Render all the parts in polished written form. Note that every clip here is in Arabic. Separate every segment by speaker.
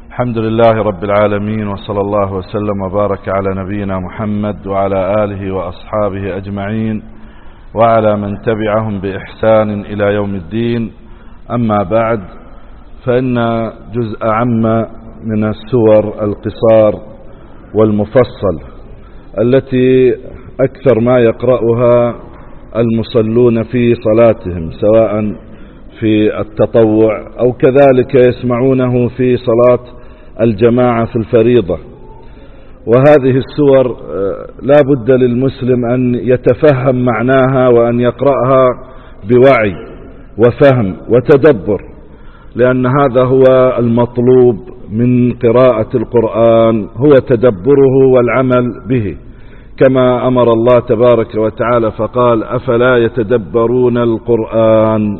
Speaker 1: الحمد لله رب العالمين، وصلى الله وسلم وبارك على نبينا محمد وعلى آله وأصحابه أجمعين وعلى من تبعهم بإحسان إلى يوم الدين. أما بعد، فإن جزء عام من السور القصار والمفصل التي أكثر ما يقرأها المصلون في صلاتهم، سواء في التطوع أو كذلك يسمعونه في صلاة الجماعة في الفريضة. وهذه السور لا بد للمسلم أن يتفهم معناها وأن يقرأها بوعي وفهم وتدبر، لأن هذا هو المطلوب من قراءة القرآن، هو تدبره والعمل به، كما أمر الله تبارك وتعالى فقال: أفلا يتدبرون القرآن.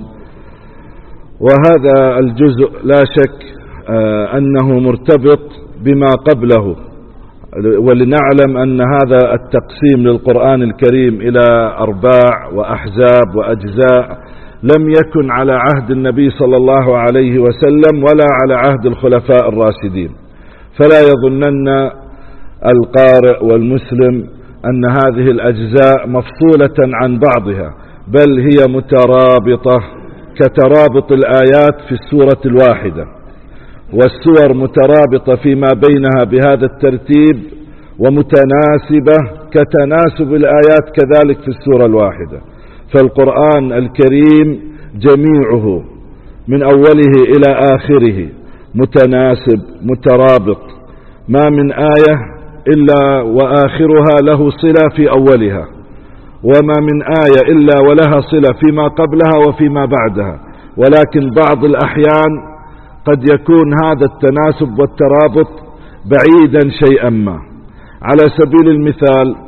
Speaker 1: وهذا الجزء لا شك أنه مرتبط بما قبله، ولنعلم أن هذا التقسيم للقرآن الكريم إلى أرباع وأحزاب وأجزاء لم يكن على عهد النبي صلى الله عليه وسلم ولا على عهد الخلفاء الراشدين. فلا يظنن القارئ والمسلم أن هذه الأجزاء مفصولة عن بعضها، بل هي مترابطة كترابط الآيات في السورة الواحدة، والسور مترابطة فيما بينها بهذا الترتيب، ومتناسبة كتناسب الآيات كذلك في السورة الواحدة. فالقرآن الكريم جميعه من أوله إلى آخره متناسب مترابط، ما من آية إلا وآخرها له صلة في أولها، وما من آية إلا ولها صلة فيما قبلها وفيما بعدها. ولكن بعض الأحيان قد يكون هذا التناسب والترابط بعيدا شيئا ما. على سبيل المثال،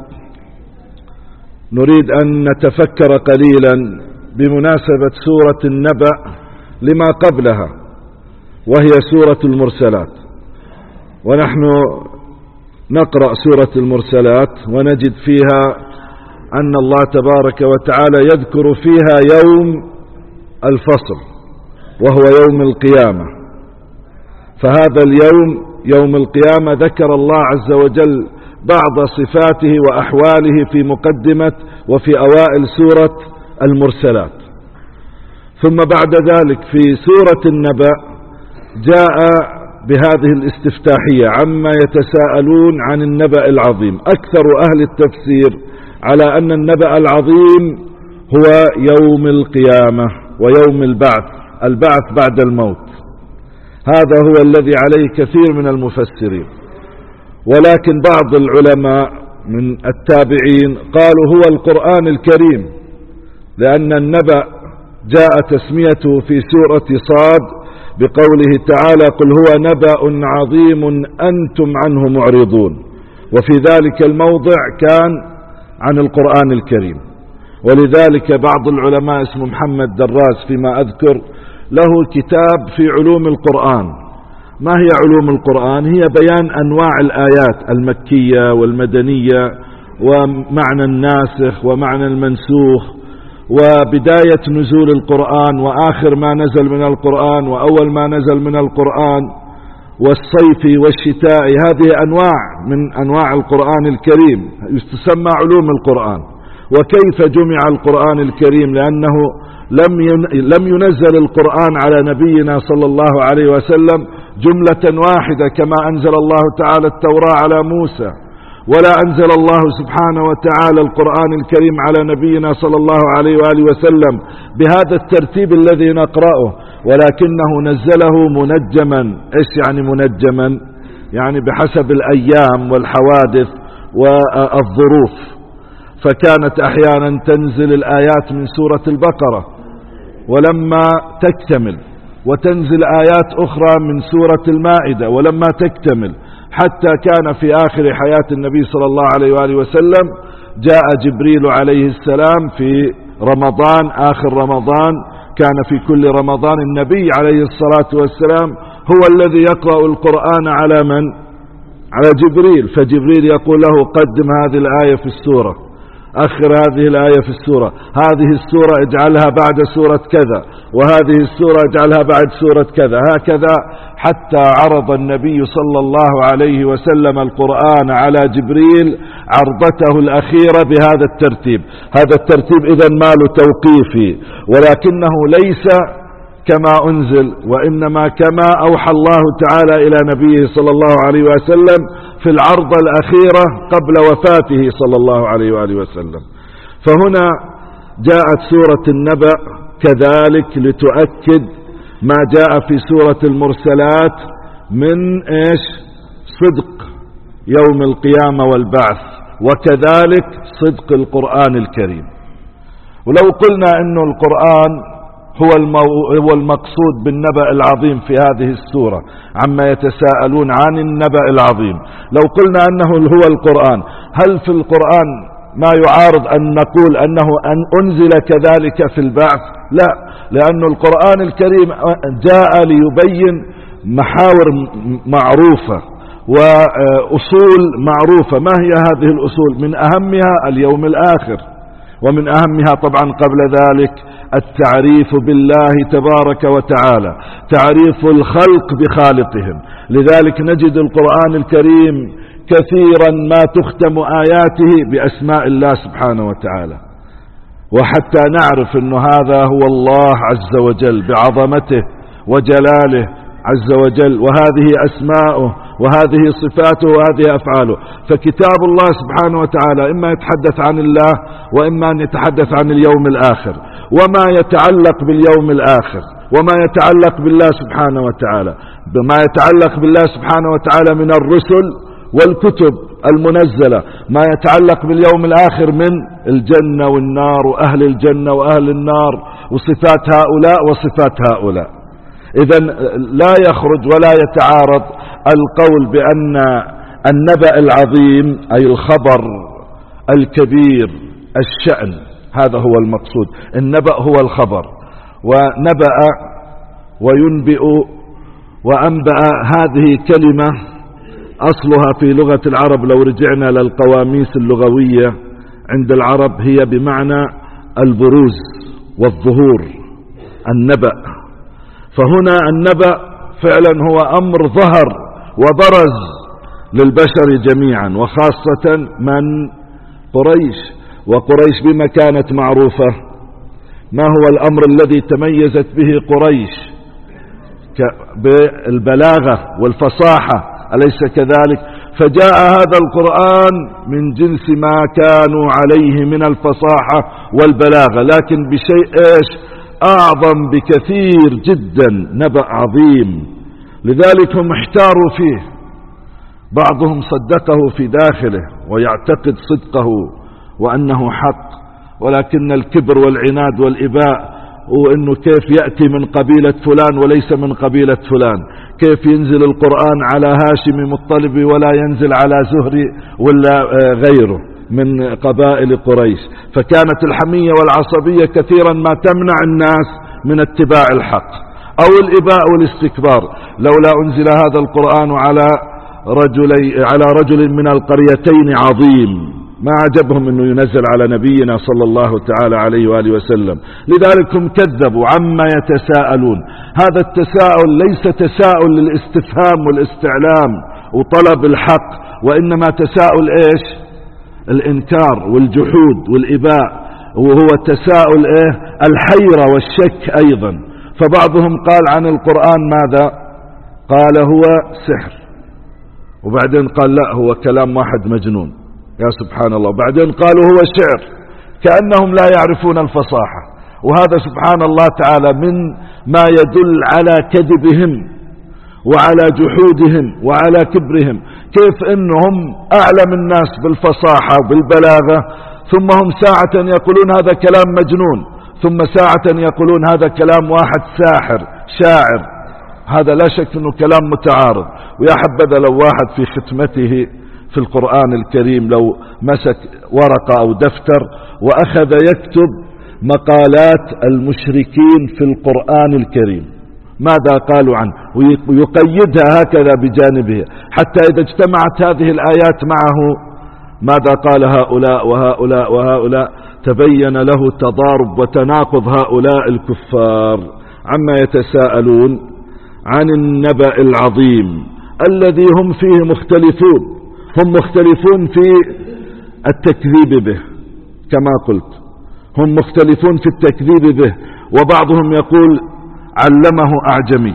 Speaker 1: نريد أن نتفكر قليلا بمناسبة سورة النبأ لما قبلها، وهي سورة المرسلات. ونحن نقرأ سورة المرسلات ونجد فيها أن الله تبارك وتعالى يذكر فيها يوم الفصل، وهو يوم القيامة. فهذا اليوم، يوم القيامة، ذكر الله عز وجل بعض صفاته وأحواله في مقدمة وفي أوائل سورة المرسلات. ثم بعد ذلك في سورة النبأ جاء بهذه الاستفتاحية: عما يتساءلون عن النبأ العظيم. أكثر أهل التفسير على أن النبأ العظيم هو يوم القيامة ويوم البعث بعد الموت. هذا هو الذي عليه كثير من المفسرين. ولكن بعض العلماء من التابعين قالوا هو القرآن الكريم، لأن النبأ جاء تسميته في سورة صاد بقوله تعالى: قل هو نبأ عظيم أنتم عنه معرضون. وفي ذلك الموضع كان عن القرآن الكريم. ولذلك بعض العلماء اسمه محمد دراس فيما أذكر له كتاب في علوم القرآن. ما هي علوم القرآن؟ هي بيان أنواع الآيات المكية والمدنية، ومعنى الناسخ ومعنى المنسوخ، وبداية نزول القرآن، وآخر ما نزل من القرآن، وأول ما نزل من القرآن، والصيف والشتاء. هذه أنواع من أنواع القرآن الكريم تسمى علوم القرآن. وكيف جمع القرآن الكريم؟ لأنه لم ينزل القرآن على نبينا صلى الله عليه وسلم جملة واحدة كما أنزل الله تعالى التوراة على موسى، ولا أنزل الله سبحانه وتعالى القرآن الكريم على نبينا صلى الله عليه وآله وسلم بهذا الترتيب الذي نقرأه، ولكنه نزله منجما. إيش يعني منجما؟ يعني بحسب الأيام والحوادث والظروف. فكانت أحيانا تنزل الآيات من سورة البقرة ولما تكتمل، وتنزل آيات أخرى من سورة المائدة ولما تكتمل، حتى كان في آخر حياة النبي صلى الله عليه وآله وسلم جاء جبريل عليه السلام في رمضان، آخر رمضان، كان في كل رمضان النبي عليه الصلاة والسلام هو الذي يقرأ القرآن على من؟ على جبريل. فجبريل يقول له: قدم هذه الآية في السورة، أخر هذه الآية في السورة، هذه السورة اجعلها بعد سورة كذا، وهذه السورة اجعلها بعد سورة كذا، هكذا حتى عرض النبي صلى الله عليه وسلم القرآن على جبريل عرضته الأخيرة بهذا الترتيب. هذا الترتيب إذن ماله توقيفي، ولكنه ليس كما أنزل، وإنما كما أوحى الله تعالى إلى نبيه صلى الله عليه وسلم في العرض الأخيرة قبل وفاته صلى الله عليه وآله وسلم. فهنا جاءت سورة النبأ كذلك لتؤكد ما جاء في سورة المرسلات من إيش؟ صدق يوم القيامة والبعث، وكذلك صدق القرآن الكريم. ولو قلنا أنه القرآن هو المقصود بالنبأ العظيم في هذه السورة عما يتساءلون عن النبأ العظيم، لو قلنا أنه هو القرآن، هل في القرآن ما يعارض أن نقول أنه أنزل كذلك في البعث؟ لا، لأن القرآن الكريم جاء ليبين محاور معروفة وأصول معروفة. ما هي هذه الأصول؟ من أهمها اليوم الآخر، ومن أهمها طبعا قبل ذلك التعريف بالله تبارك وتعالى، تعريف الخلق بخالقهم. لذلك نجد القرآن الكريم كثيرا ما تختم آياته بأسماء الله سبحانه وتعالى، وحتى نعرف أن هذا هو الله عز وجل بعظمته وجلاله عز وجل، وهذه أسماؤه وهذه صفاته وهذه أفعاله. فكتاب الله سبحانه وتعالى إما يتحدث عن الله، وإما أن يتحدث عن اليوم الآخر وما يتعلق باليوم الآخر وما يتعلق بالله سبحانه وتعالى، بما يتعلق بالله سبحانه وتعالى من الرسل والكتب المنزلة، ما يتعلق باليوم الآخر من الجنة والنار وأهل الجنة وأهل النار وصفات هؤلاء وصفات هؤلاء. إذن لا يخرج ولا يتعارض القول بأن النبأ العظيم أي الخبر الكبير الشأن، هذا هو المقصود. النبأ هو الخبر، ونبأ وينبئ وأنبأ هذه كلمة أصلها في لغة العرب لو رجعنا للقواميس اللغوية عند العرب هي بمعنى البروز والظهور، النبأ. فهنا النبأ فعلا هو أمر ظهر وبرز للبشر جميعا، وخاصة من قريش. وقريش بما كانت معروفة؟ ما هو الأمر الذي تميزت به قريش؟ بالبلاغة والفصاحة، أليس كذلك؟ فجاء هذا القرآن من جنس ما كانوا عليه من الفصاحة والبلاغة، لكن بشيء إيش؟ أعظم بكثير جدا، نبأ عظيم. لذلك هم احتاروا فيه، بعضهم صدقه في داخله ويعتقد صدقه وأنه حق، ولكن الكبر والعناد والإباء، وأنه كيف يأتي من قبيلة فلان وليس من قبيلة فلان، كيف ينزل القرآن على هاشم مطلب ولا ينزل على زهري ولا غيره من قبائل قريش. فكانت الحمية والعصبية كثيرا ما تمنع الناس من اتباع الحق، أو الإباء والاستكبار. لولا أنزل هذا القرآن على رجل من القريتين عظيم، ما عجبهم أنه ينزل على نبينا صلى الله تعالى عليه وآله وسلم. لذلك هم كذبوا عما يتساءلون. هذا التساؤل ليس تساؤل للاستفهام والاستعلام وطلب الحق، وإنما تساؤل إيش؟ الإنكار والجحود والإباء، وهو تساؤل الحيرة والشك أيضا. فبعضهم قال عن القرآن ماذا؟ قال هو سحر، وبعدين قال لا هو كلام واحد مجنون، يا سبحان الله. بعدين قالوا هو شعر، كأنهم لا يعرفون الفصاحة. وهذا سبحان الله تعالى من ما يدل على كذبهم وعلى جحودهم وعلى كبرهم. كيف انهم اعلم الناس بالفصاحة وبالبلاغة، ثم هم ساعة يقولون هذا كلام مجنون، ثم ساعة يقولون هذا كلام واحد ساحر شاعر. هذا لا شك انه كلام متعارض. ويا حبذا لو واحد في ختمته في القرآن الكريم لو مسك ورقة او دفتر واخذ يكتب مقالات المشركين في القرآن الكريم، ماذا قالوا عنه، ويقيدها هكذا بجانبه، حتى إذا اجتمعت هذه الآيات معه ماذا قال هؤلاء وهؤلاء وهؤلاء؟ تبين له تضارب وتناقض هؤلاء الكفار. عما يتساءلون؟ عن النبأ العظيم الذي هم فيه مختلفون. هم مختلفون في التكذيب به كما قلت، هم مختلفون في التكذيب به، وبعضهم يقول علمه أعجمي،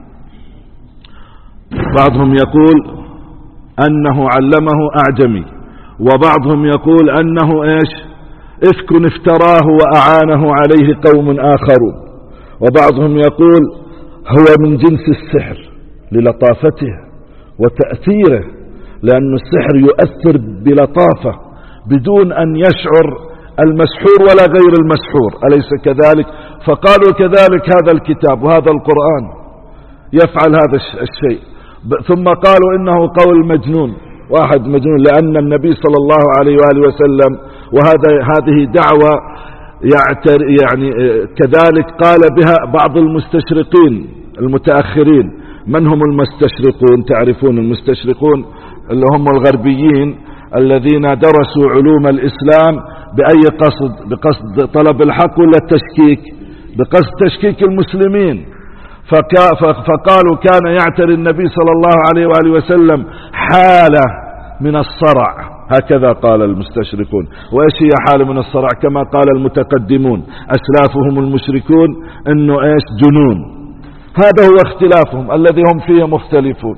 Speaker 1: بعضهم يقول أنه علمه أعجمي، وبعضهم يقول أنه إفك افتراه وأعانه عليه قوم آخرون، وبعضهم يقول هو من جنس السحر للطافته وتأثيره، لأن السحر يؤثر بلطافة بدون أن يشعر المسحور ولا غير المسحور، أليس كذلك؟ فقالوا كذلك هذا الكتاب وهذا القرآن يفعل هذا الشيء. ثم قالوا إنه قول مجنون، واحد مجنون، لأن النبي صلى الله عليه وآله وسلم، هذه دعوة يعني كذلك قال بها بعض المستشرقين المتأخرين. من هم المستشرقون؟ تعرفون المستشرقون اللي هم الغربيين الذين درسوا علوم الإسلام بأي قصد؟ بقصد طلب الحق ولا التشكيك؟ بقصد تشكيك المسلمين. فقالوا كان يعتري النبي صلى الله عليه وآله وسلم حالة من الصرع، هكذا قال المستشرقون. وإيش هي حالة من الصرع؟ كما قال المتقدمون أسلافهم المشركون إنه جنون. هذا هو اختلافهم الذي هم فيه مختلفون.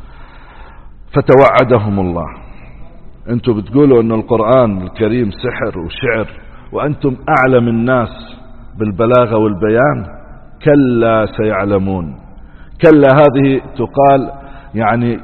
Speaker 1: فتوعدهم الله. انتم بتقولوا ان القرآن الكريم سحر وشعر وانتم اعلم الناس بالبلاغة والبيان. كلا سيعلمون. كلا هذه تقال يعني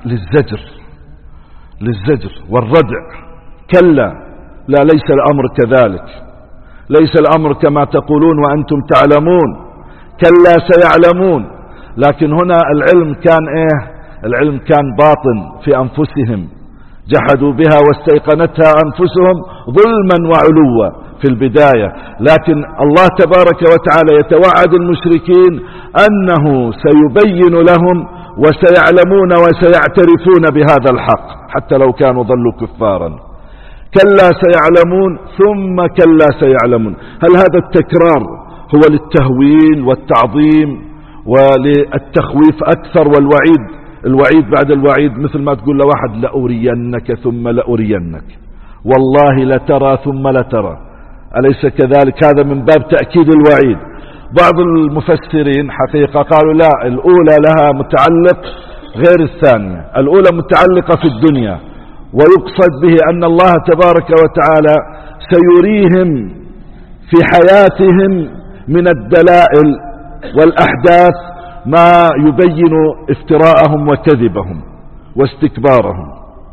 Speaker 1: للزجر والردع. كلا، لا، ليس الامر كذلك، ليس الامر كما تقولون وانتم تعلمون. كلا سيعلمون. لكن هنا العلم كان العلم كان باطن في انفسهم، جحدوا بها واستيقنتها أنفسهم ظلما وعلوا في البداية. لكن الله تبارك وتعالى يتوعد المشركين أنه سيبين لهم وسيعلمون وسيعترفون بهذا الحق حتى لو كانوا ظلوا كفارا. كلا سيعلمون ثم كلا سيعلمون. هل هذا التكرار هو للتهويل والتعظيم وللتخويف أكثر الوعيد بعد الوعيد؟ مثل ما تقول لواحد لأرينك ثم لأرينك، والله لترى ثم لترى، أليس كذلك؟ هذا من باب تأكيد الوعيد. بعض المفسرين حقيقة قالوا لا، الأولى لها متعلق غير الثانية، الأولى متعلقة في الدنيا، ويقصد به أن الله تبارك وتعالى سيريهم في حياتهم من الدلائل والأحداث ما يبين افتراءهم وكذبهم واستكبارهم.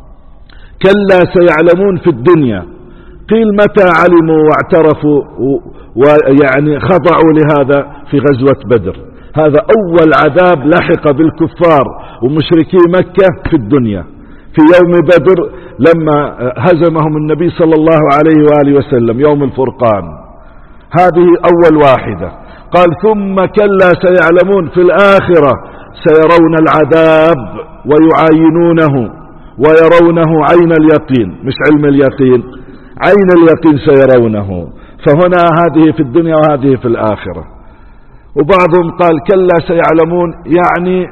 Speaker 1: كلا سيعلمون في الدنيا. قيل متى علموا واعترفوا ويعني خضعوا لهذا؟ في غزوة بدر. هذا أول عذاب لحق بالكفار ومشركي مكة في الدنيا، في يوم بدر لما هزمهم النبي صلى الله عليه وآله وسلم يوم الفرقان. هذه أول واحدة. قال ثم كلا سيعلمون في الآخرة سيرون العذاب ويعاينونه ويرونه عين اليقين، مش علم اليقين، عين اليقين سيرونه. فهنا هذه في الدنيا وهذه في الآخرة. وبعضهم قال كلا سيعلمون يعني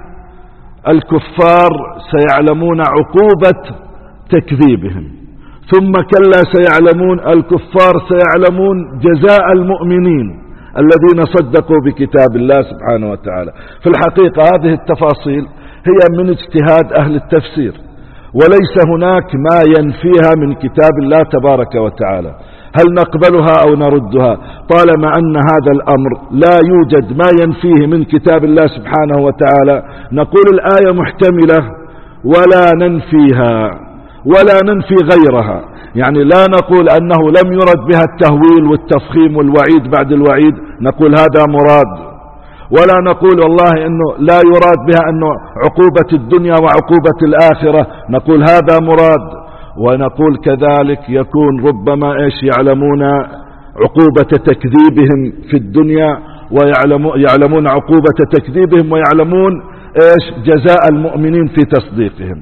Speaker 1: الكفار سيعلمون عقوبة تكذيبهم، ثم كلا سيعلمون الكفار سيعلمون جزاء المؤمنين الذين صدقوا بكتاب الله سبحانه وتعالى. في الحقيقة هذه التفاصيل هي من اجتهاد أهل التفسير، وليس هناك ما ينفيها من كتاب الله تبارك وتعالى. هل نقبلها أو نردها؟ طالما أن هذا الأمر لا يوجد ما ينفيه من كتاب الله سبحانه وتعالى نقول الآية محتملة ولا ننفيها ولا ننفي غيرها. يعني لا نقول أنه لم يرد بها التهويل والتفخيم والوعيد بعد الوعيد، نقول هذا مراد، ولا نقول والله أنه لا يراد بها أنه عقوبة الدنيا وعقوبة الآخرة، نقول هذا مراد. ونقول كذلك يكون ربما يعلمون عقوبة تكذيبهم في الدنيا ويعلمون عقوبة تكذيبهم ويعلمون جزاء المؤمنين في تصديقهم.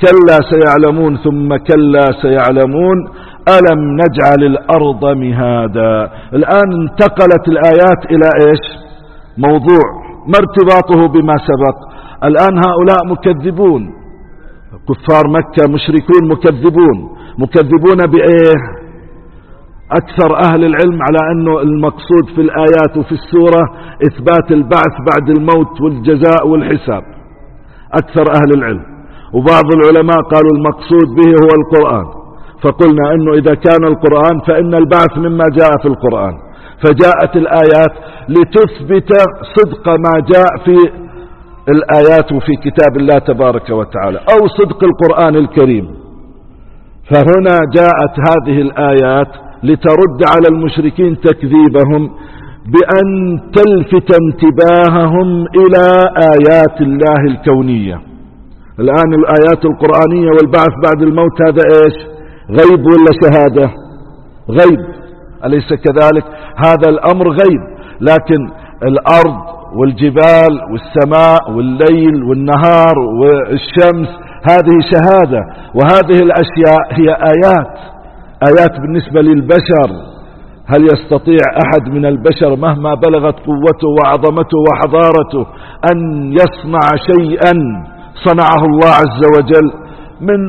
Speaker 1: كلا سيعلمون ثم كلا سيعلمون ألم نجعل الأرض مهادا. الآن انتقلت الآيات إلى إيش؟ موضوع ما ارتباطه بما سبق. الآن هؤلاء مكذبون، كفار مكة مشركون مكذبون بإيه؟ أكثر أهل العلم على أنه المقصود في الآيات وفي السورة إثبات البعث بعد الموت والجزاء والحساب، أكثر أهل العلم. وبعض العلماء قالوا المقصود به هو القرآن، فقلنا أنه إذا كان القرآن فإن البعث مما جاء في القرآن، فجاءت الآيات لتثبت صدق ما جاء في الآيات وفي كتاب الله تبارك وتعالى أو صدق القرآن الكريم. فهنا جاءت هذه الآيات لترد على المشركين تكذيبهم بأن تلفت انتباههم إلى آيات الله الكونية. الآن الآيات القرآنية والبعث بعد الموت هذا إيش؟ غيب ولا شهادة؟ غيب، أليس كذلك؟ هذا الأمر غيب، لكن الأرض والجبال والسماء والليل والنهار والشمس هذه شهادة، وهذه الأشياء هي آيات بالنسبة للبشر. هل يستطيع أحد من البشر مهما بلغت قوته وعظمته وحضارته أن يصنع شيئا صنعه الله عز وجل، من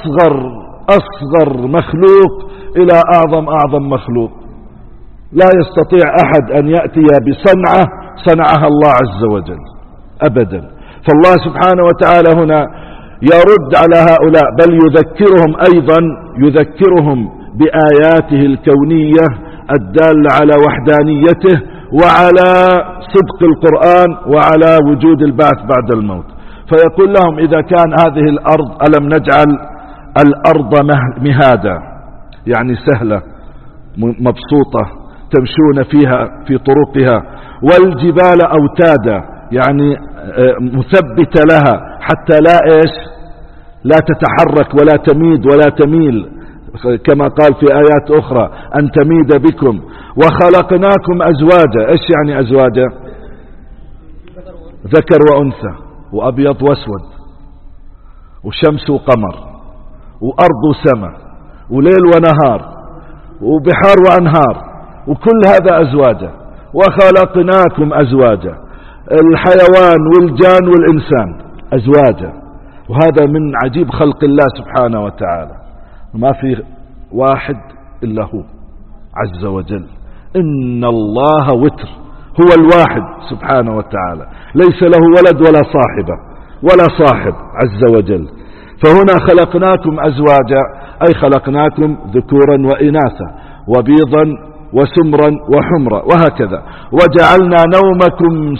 Speaker 1: أصغر مخلوق إلى أعظم مخلوق؟ لا يستطيع أحد أن يأتي بصنعة صنعها الله عز وجل أبدا. فالله سبحانه وتعالى هنا يرد على هؤلاء، بل يذكرهم بآياته الكونية الدالة على وحدانيته وعلى صدق القرآن وعلى وجود البعث بعد الموت. فيقول لهم إذا كان هذه الأرض ألم نجعل الأرض مهادا، يعني سهلة مبسوطة تمشون فيها في طرقها، والجبال أوتادا يعني مثبتة لها حتى لا تتحرك ولا تميد ولا تميل، كما قال في آيات أخرى أن تميد بكم. وخلقناكم أزواجا. إيش يعني أزواجا؟ ذكر وأنثى، وأبيض وأسود، وشمس وقمر، وأرض وسماء، وليل ونهار، وبحار وأنهار، وكل هذا أزواجا. وخلقناكم أزواجا، الحيوان والجان والإنسان أزواجا. وهذا من عجيب خلق الله سبحانه وتعالى، ما في واحد إلا هو عز وجل. إن الله وتر، هو الواحد سبحانه وتعالى، ليس له ولد ولا صاحب عز وجل. فهنا خلقناكم أزواجا أي خلقناكم ذكورا وإناثا، وبيضا وسمرا وحمرا وهكذا. وجعلنا نومكم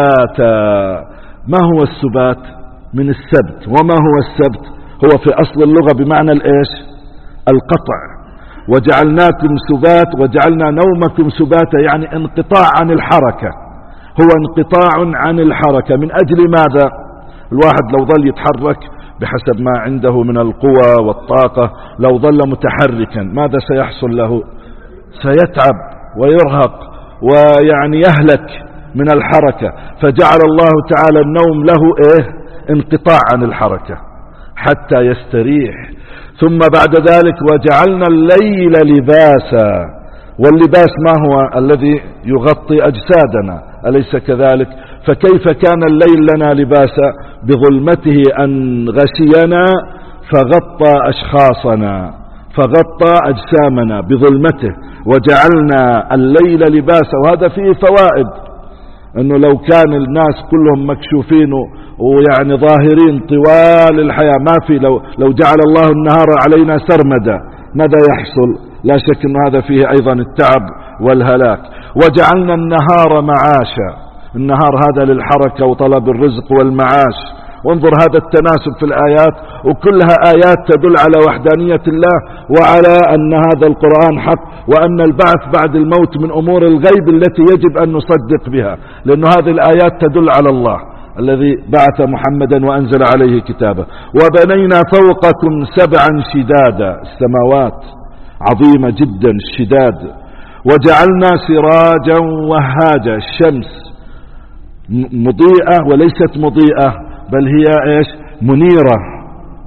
Speaker 1: سباتا. ما هو السبات؟ من السبت. وما هو السبت؟ هو في أصل اللغة بمعنى الإيش؟ القطع. وجعلناكم سبات، وجعلنا نومكم سباتا يعني انقطاع عن الحركة، هو انقطاع عن الحركة. من أجل ماذا؟ الواحد لو ظل يتحرك بحسب ما عنده من القوة والطاقة، لو ظل متحركا ماذا سيحصل له؟ سيتعب ويرهق ويعني يهلك من الحركة. فجعل الله تعالى النوم له انقطاع عن الحركة حتى يستريح. ثم بعد ذلك وجعلنا الليل لباسا. واللباس ما هو؟ الذي يغطي أجسادنا، أليس كذلك؟ فكيف كان الليل لنا لباسا؟ بظلمته أن غشينا فغطى أشخاصنا، فغطى أجسامنا بظلمته. وجعلنا الليل لباسا. وهذا فيه فوائد، أنه لو كان الناس كلهم مكشوفين ويعني ظاهرين طوال الحياة، ما في لو جعل الله النهار علينا سرمدا ماذا يحصل؟ لا شك أن هذا فيه أيضا التعب والهلاك. وجعلنا النهار معاشا. النهار هذا للحركة وطلب الرزق والمعاش. وانظر هذا التناسب في الآيات، وكلها آيات تدل على وحدانية الله وعلى أن هذا القرآن حق، وأن البعث بعد الموت من أمور الغيب التي يجب أن نصدق بها، لأن هذه الآيات تدل على الله الذي بعث محمدا وأنزل عليه كتابه. وبنينا فوقكم 7 شدادا، السماوات عظيمة جدا الشداد. وجعلنا سراجا وهاجا، الشمس مضيئة وليست مضيئة، بل هي منيرة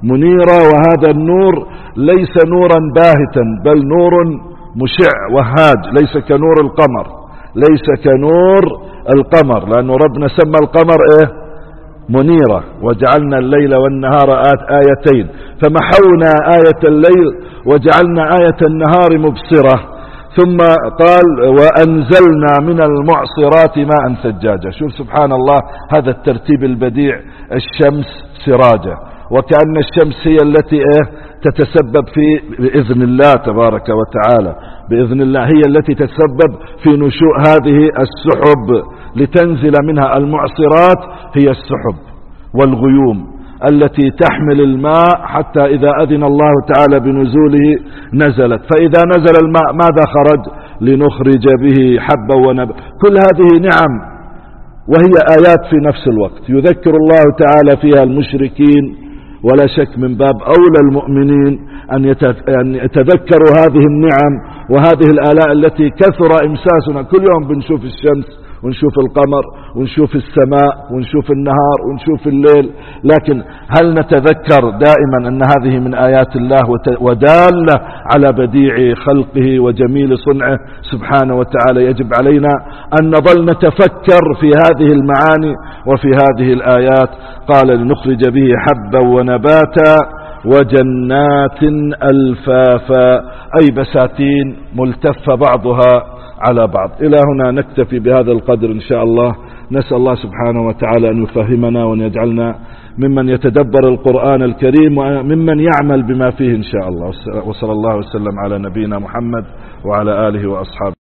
Speaker 1: منيرة، وهذا النور ليس نورا باهتا بل نور مشع وهاج، ليس كنور القمر، ليس كنور القمر، لأنه ربنا سمى القمر منيرة. وجعلنا الليل والنهار آيتين فمحونا آية الليل وجعلنا آية النهار مبصرة. ثم قال وأنزلنا من المعصرات ماء ثجاجا. شوف سبحان الله هذا الترتيب البديع، الشمس سراجة، وكأن الشمس هي التي تتسبب في بإذن الله تبارك وتعالى، بإذن الله هي التي تتسبب في نشوء هذه السحب لتنزل منها المعصرات، هي السحب والغيوم التي تحمل الماء حتى إذا أذن الله تعالى بنزوله نزلت. فإذا نزل الماء ماذا خرج؟ لنخرج به حبا ونبتا. كل هذه نعم وهي آيات في نفس الوقت، يذكر الله تعالى فيها المشركين، ولا شك من باب أولى المؤمنين أن يتذكروا هذه النعم وهذه الآلاء التي كثر إمساسنا. كل يوم بنشوف الشمس ونشوف القمر ونشوف السماء ونشوف النهار ونشوف الليل، لكن هل نتذكر دائما أن هذه من آيات الله ودالة على بديع خلقه وجميل صنعه سبحانه وتعالى؟ يجب علينا أن نظل نتفكر في هذه المعاني وفي هذه الآيات. قال لنخرج به حبا ونباتا وجنات ألفافا، أي بساتين ملتفة بعضها على بعض. إلى هنا نكتفي بهذا القدر إن شاء الله. نسأل الله سبحانه وتعالى أن يفهمنا وأن يجعلنا ممن يتدبر القرآن الكريم وممن يعمل بما فيه إن شاء الله. وصلى الله وسلم على نبينا محمد وعلى آله وأصحابه.